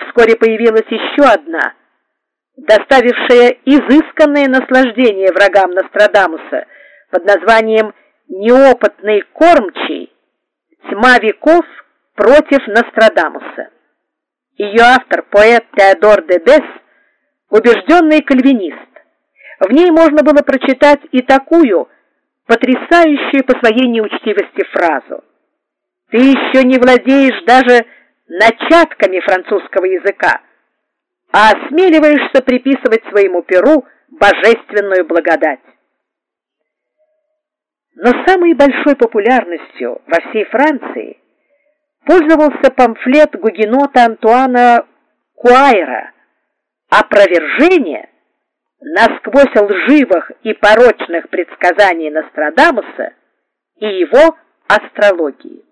вскоре появилась еще одна, доставившая изысканное наслаждение врагам Нострадамуса под названием «Неопытный кормчий. Тьма веков против Нострадамуса». Ее автор, поэт Теодор де Бесс, убежденный кальвинист. В ней можно было прочитать и такую, потрясающую по своей неучтивости фразу: «Ты еще не владеешь даже начатками французского языка, а осмеливаешься приписывать своему перу божественную благодать». Но самой большой популярностью во всей Франции пользовался памфлет гугенота Антуана Куайра «Опровержение насквозь лживых и порочных предсказаний Нострадамуса и его астрологии».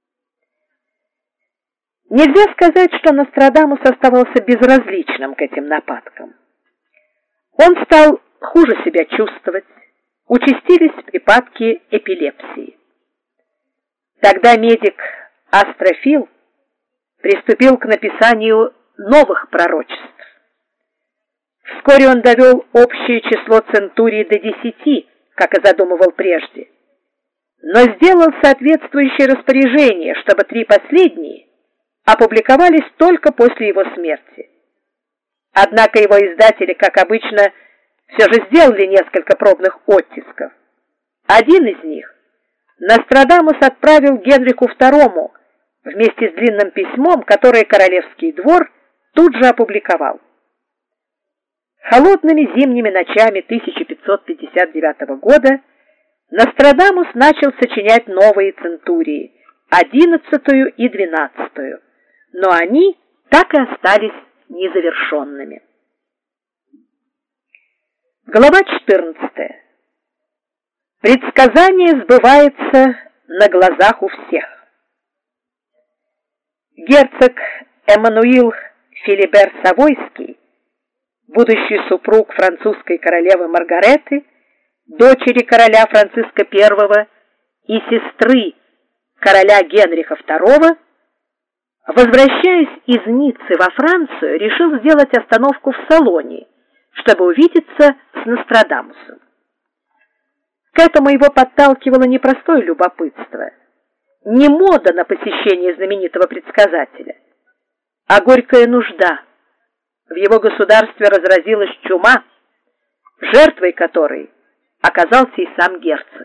Нельзя сказать, что Нострадамус оставался безразличным к этим нападкам. Он стал хуже себя чувствовать, участились припадки эпилепсии. Тогда медик Астрофил приступил к написанию новых пророчеств. Вскоре он довел общее число центурий до 10, как и задумывал прежде, но сделал соответствующее распоряжение, чтобы 3 последние опубликовались только после его смерти. Однако его издатели, как обычно, все же сделали несколько пробных оттисков. Один из них Нострадамус отправил Генриху II вместе с длинным письмом, которое Королевский двор тут же опубликовал. Холодными зимними ночами 1559 года Нострадамус начал сочинять новые центурии, 11-ю и 12-ю, но они так и остались незавершенными. Глава 14. Предсказание сбывается на глазах у всех. Герцог Эммануил Филибер Савойский, будущий супруг французской королевы Маргареты, дочери короля Франциска I и сестры короля Генриха II, возвращаясь из Ниццы во Францию, решил сделать остановку в Салоне, чтобы увидеться с Нострадамусом. К этому его подталкивало не простое любопытство, не мода на посещение знаменитого предсказателя, а горькая нужда. В его государстве разразилась чума, жертвой которой оказался и сам герцог.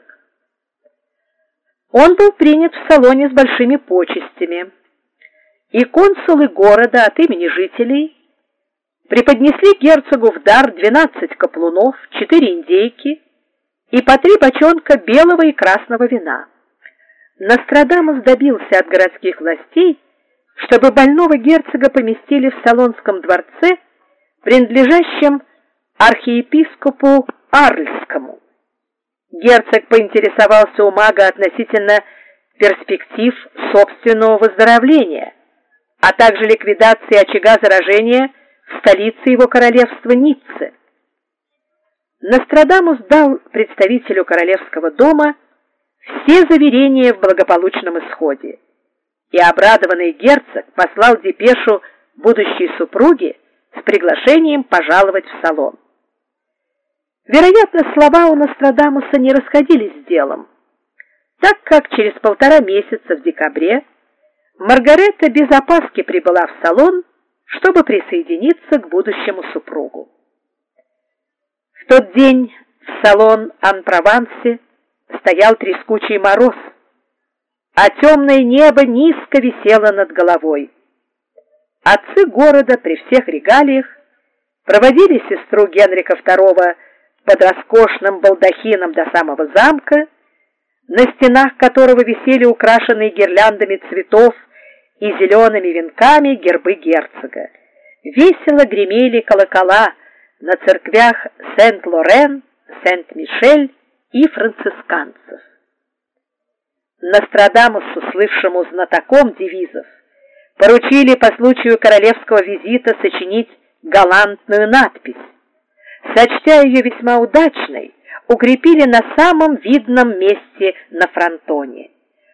Он был принят в Салоне с большими почестями, и консулы города от имени жителей преподнесли герцогу в дар 12 каплунов, 4 индейки и по 3 бочонка белого и красного вина. Нострадамус добился от городских властей, чтобы больного герцога поместили в Салонском дворце, принадлежащем архиепископу Арльскому. Герцог поинтересовался у мага относительно перспектив собственного выздоровления, а также ликвидации очага заражения в столице его королевства Ницце. Нострадамус дал представителю королевского дома все заверения в благополучном исходе, и обрадованный герцог послал депешу будущей супруге с приглашением пожаловать в Салон. Вероятно, слова у Нострадамуса не расходились с делом, так как через 1,5 месяца в декабре Маргарета без опаски прибыла в Салон, чтобы присоединиться к будущему супругу. В тот день в Салон-ан-Провансе стоял трескучий мороз, а темное небо низко висело над головой. Отцы города при всех регалиях проводили сестру Генриха II под роскошным балдахином до самого замка, на стенах которого висели украшенные гирляндами цветов и зелеными венками гербы герцога. Весело гремели колокола на церквях Сент-Лорен, Сент-Мишель и францисканцев. Нострадамусу, слывшему знатоком девизов, поручили по случаю королевского визита сочинить галантную надпись. Сочтя ее весьма удачной, укрепили на самом видном месте на фронтоне.